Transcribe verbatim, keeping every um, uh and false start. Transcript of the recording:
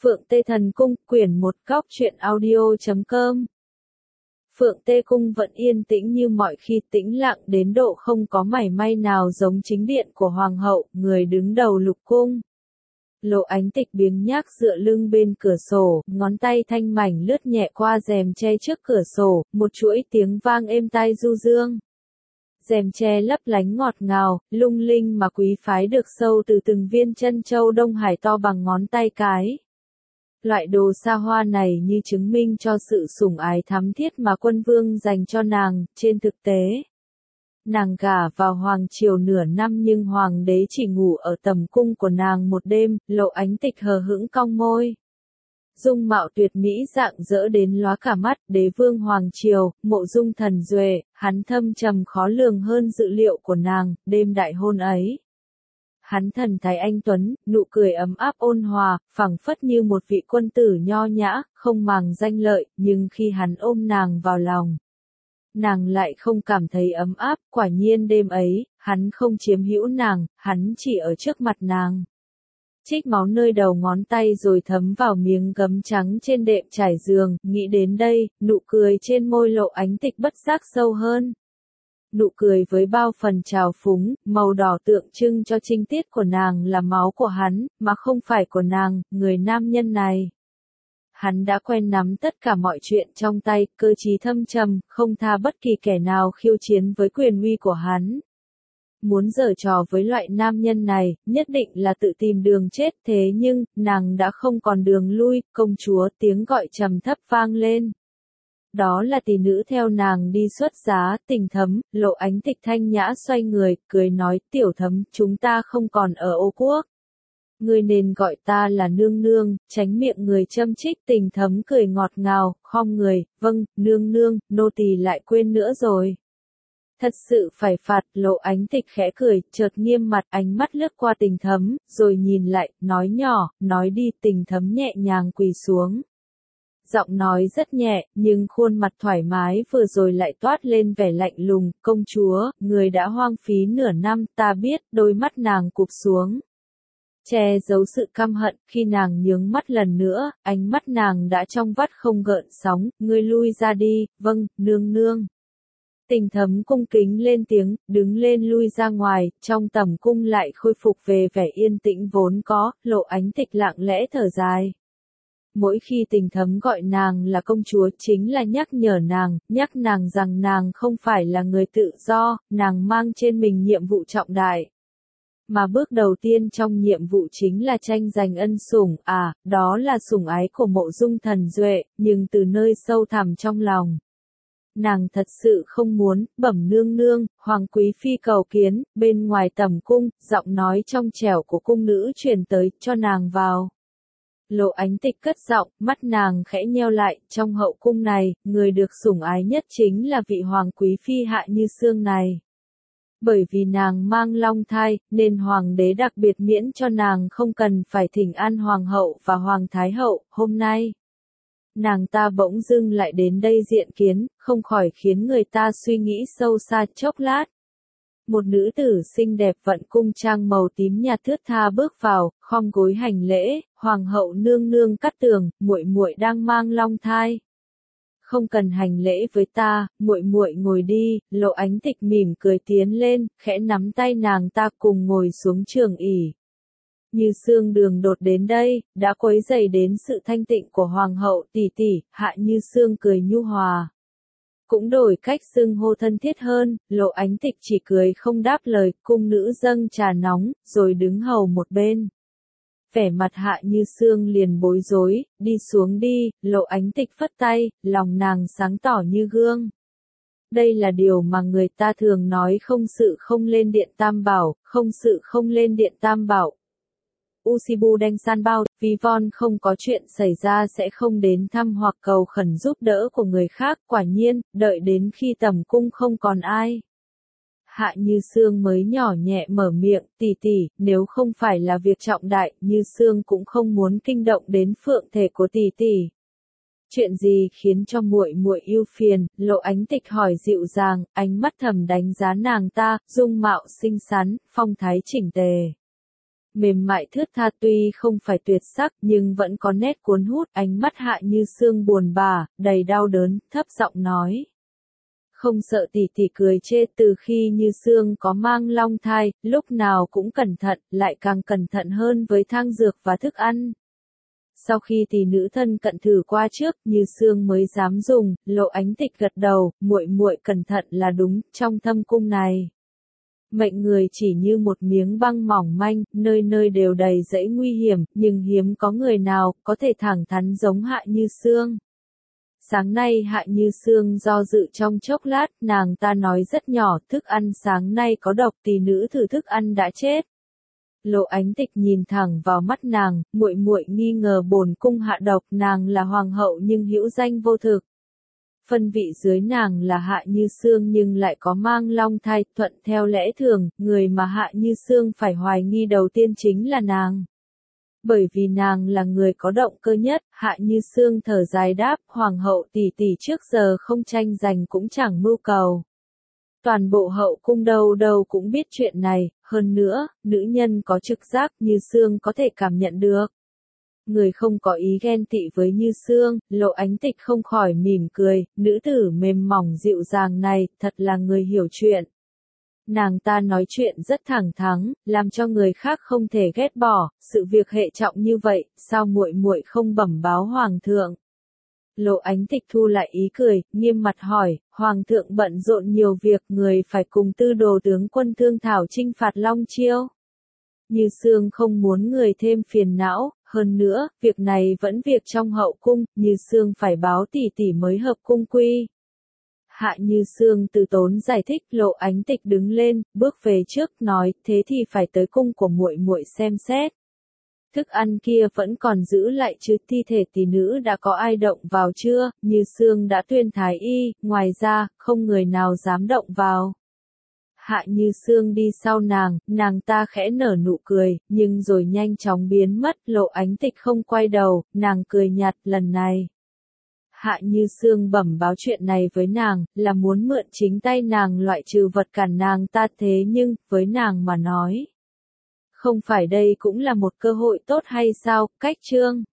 Phượng Tê Thần Cung, quyển một góc truyện audio chấm com. Phượng Tê Cung vẫn yên tĩnh như mọi khi, tĩnh lặng đến độ không có mảy may nào giống chính điện của Hoàng hậu, người đứng đầu lục cung. Lộ Ánh Tịch biếng nhác dựa lưng bên cửa sổ, ngón tay thanh mảnh lướt nhẹ qua rèm che trước cửa sổ, một chuỗi tiếng vang êm tai du dương. Rèm che lấp lánh ngọt ngào, lung linh mà quý phái được sâu từ từng viên chân châu Đông Hải to bằng ngón tay cái. Loại đồ xa hoa này như chứng minh cho sự sủng ái thắm thiết mà quân vương dành cho nàng. Trên thực tế, nàng gả vào hoàng triều nửa năm nhưng hoàng đế chỉ ngủ ở tầm cung của nàng một đêm. Lộ Ánh Tịch hờ hững cong môi. Dung mạo tuyệt mỹ rạng rỡ đến lóa cả mắt. Đế vương hoàng triều, Mộ Dung Thần Duệ, hắn thâm trầm khó lường hơn dự liệu của nàng. Đêm đại hôn ấy, hắn thần thái anh tuấn, nụ cười ấm áp ôn hòa, phảng phất như một vị quân tử nho nhã, không màng danh lợi, nhưng khi hắn ôm nàng vào lòng, nàng lại không cảm thấy ấm áp. Quả nhiên đêm ấy, hắn không chiếm hữu nàng, hắn chỉ ở trước mặt nàng. Trích máu nơi đầu ngón tay rồi thấm vào miếng gấm trắng trên đệm trải giường. Nghĩ đến đây, nụ cười trên môi Lộ Ánh Tịch bất giác sâu hơn. Nụ cười với bao phần trào phúng, màu đỏ tượng trưng cho trinh tiết của nàng là máu của hắn, mà không phải của nàng. Người nam nhân này, hắn đã quen nắm tất cả mọi chuyện trong tay, cơ trí thâm trầm, không tha bất kỳ kẻ nào khiêu chiến với quyền uy của hắn. Muốn giở trò với loại nam nhân này, nhất định là tự tìm đường chết. Thế nhưng, nàng đã không còn đường lui. Công chúa, tiếng gọi trầm thấp vang lên. Đó là tỷ nữ theo nàng đi xuất giá. Tình Thấm. Lộ Ánh Tịch thanh nhã xoay người, cười nói, Tiểu Thấm, chúng ta không còn ở Ô Quốc. Ngươi nên gọi ta là nương nương, tránh miệng người châm trích. Tình Thấm cười ngọt ngào, khom người, vâng, nương nương, nô tỳ lại quên nữa rồi. Thật sự phải phạt. Lộ Ánh Tịch khẽ cười, chợt nghiêm mặt, ánh mắt lướt qua Tình Thấm, rồi nhìn lại, nói nhỏ, nói đi. Tình Thấm nhẹ nhàng quỳ xuống. Giọng nói rất nhẹ, nhưng khuôn mặt thoải mái vừa rồi lại toát lên vẻ lạnh lùng. Công chúa, người đã hoang phí nửa năm, ta biết. Đôi mắt nàng cụp xuống, che giấu sự căm hận. Khi nàng nhướng mắt lần nữa, ánh mắt nàng đã trong vắt không gợn sóng. Ngươi lui ra đi. Vâng, nương nương. Tình Thấm cung kính lên tiếng, đứng lên lui ra ngoài. Trong tầm cung lại khôi phục về vẻ yên tĩnh vốn có. Lộ Ánh Tịch lặng lẽ thở dài. Mỗi khi Tình Thấm gọi nàng là công chúa, chính là nhắc nhở nàng, nhắc nàng rằng nàng không phải là người tự do, nàng mang trên mình nhiệm vụ trọng đại. Mà bước đầu tiên trong nhiệm vụ chính là tranh giành ân sủng. À, đó là sủng ái của Mộ Dung Thần Duệ, nhưng từ nơi sâu thẳm trong lòng, nàng thật sự không muốn. Bẩm nương nương, Hoàng quý phi cầu kiến. Bên ngoài tầm cung, giọng nói trong trẻo của cung nữ truyền tới, cho nàng vào. Lộ Ánh Tịch cất giọng, mắt nàng khẽ nheo lại. Trong hậu cung này, người được sủng ái nhất chính là vị Hoàng quý phi Hạ Như Sương này. Bởi vì nàng mang long thai, nên hoàng đế đặc biệt miễn cho nàng không cần phải thỉnh an hoàng hậu và hoàng thái hậu. Hôm nay, nàng ta bỗng dưng lại đến đây diện kiến, không khỏi khiến người ta suy nghĩ sâu xa chốc lát. Một nữ tử xinh đẹp vận cung trang màu tím nhạt thướt tha bước vào, khom gối hành lễ. Hoàng hậu nương nương Cát Tường, muội muội đang mang long thai. Không cần hành lễ với ta, muội muội ngồi đi. Lộ Ánh Tịch mỉm cười tiến lên, khẽ nắm tay nàng ta cùng ngồi xuống trường ỷ. Như Sương đường đột đến đây, đã quấy rầy đến sự thanh tịnh của hoàng hậu. Tỷ tỷ. Hạ Như Sương cười nhu hòa, cũng đổi cách xưng hô thân thiết hơn. Lộ Ánh Tịch chỉ cười không đáp lời. Cung nữ dâng trà nóng, rồi đứng hầu một bên. Vẻ mặt Hạ Như Sương liền bối rối, đi xuống đi. Lộ Ánh Tịch phất tay, lòng nàng sáng tỏ như gương. Đây là điều mà người ta thường nói, không sự không lên điện tam bảo, không sự không lên điện tam bảo. Usibu Đanh San bao, ví von không có chuyện xảy ra sẽ không đến thăm hoặc cầu khẩn giúp đỡ của người khác. Quả nhiên, đợi đến khi tầm cung không còn ai, Hạ Như Sương mới nhỏ nhẹ mở miệng, tỷ tỷ, nếu không phải là việc trọng đại, Như Sương cũng không muốn kinh động đến phượng thể của tỷ tỷ. Chuyện gì khiến cho muội muội ưu phiền? Lộ Ánh Tịch hỏi dịu dàng, ánh mắt thầm đánh giá nàng ta. Dung mạo xinh xắn, phong thái chỉnh tề, mềm mại thướt tha tuy không phải tuyệt sắc nhưng vẫn có nét cuốn hút, ánh mắt Hạ Như Sương buồn bã, đầy đau đớn, thấp giọng nói. Không sợ tỷ tỷ cười chê, từ khi Như Sương có mang long thai, lúc nào cũng cẩn thận, lại càng cẩn thận hơn với thang dược và thức ăn. Sau khi tỷ nữ thân cận thử qua trước, Như Sương mới dám dùng. Lộ Ánh Tịch gật đầu, muội muội cẩn thận là đúng, trong thâm cung này. Mệnh người chỉ như một miếng băng mỏng manh, nơi nơi đều đầy rẫy nguy hiểm, nhưng hiếm có người nào có thể thẳng thắn giống Hạ Như Sương. Sáng nay Hạ Như Sương do dự trong chốc lát, nàng ta nói rất nhỏ, thức ăn sáng nay có độc, tỷ nữ thử thức ăn đã chết. Lộ Ánh Tịch nhìn thẳng vào mắt nàng, muội muội nghi ngờ bổn cung hạ độc, nàng là hoàng hậu nhưng hữu danh vô thực. Phân vị dưới nàng là Hạ Như Sương nhưng lại có mang long thai, thuận theo lẽ thường, người mà Hạ Như Sương phải hoài nghi đầu tiên chính là nàng. Bởi vì nàng là người có động cơ nhất, Hạ Như Sương thở dài đáp, hoàng hậu tỷ tỷ trước giờ không tranh giành cũng chẳng mưu cầu. Toàn bộ hậu cung đâu đâu cũng biết chuyện này, hơn nữa, nữ nhân có trực giác Như Sương có thể cảm nhận được. Người không có ý ghen tị với Như Sương, Lộ Ánh Tịch không khỏi mỉm cười, nữ tử mềm mỏng dịu dàng này, thật là người hiểu chuyện. Nàng ta nói chuyện rất thẳng thắn, làm cho người khác không thể ghét bỏ, sự việc hệ trọng như vậy, sao muội muội không bẩm báo hoàng thượng? Lộ Ánh Tịch thu lại ý cười, nghiêm mặt hỏi, hoàng thượng bận rộn nhiều việc, người phải cùng tư đồ tướng quân thương thảo chinh phạt Long Chiêu. Như Sương không muốn người thêm phiền não, hơn nữa, việc này vẫn việc trong hậu cung, Như Sương phải báo tỷ tỷ mới hợp cung quy. Hạ Như Sương từ tốn giải thích, Lộ Ánh Tịch đứng lên, bước về trước, nói, thế thì phải tới cung của muội muội xem xét. Thức ăn kia vẫn còn giữ lại chứ, thi thể tỷ nữ đã có ai động vào chưa? Như Sương đã tuyên thái y, ngoài ra, không người nào dám động vào. Hạ Như Sương đi sau nàng, nàng ta khẽ nở nụ cười, nhưng rồi nhanh chóng biến mất. Lộ Ánh Tịch không quay đầu, nàng cười nhạt, lần này. Hạ Như Sương bẩm báo chuyện này với nàng, là muốn mượn chính tay nàng loại trừ vật cản nàng ta, thế nhưng, với nàng mà nói. Không phải đây cũng là một cơ hội tốt hay sao? Cách chương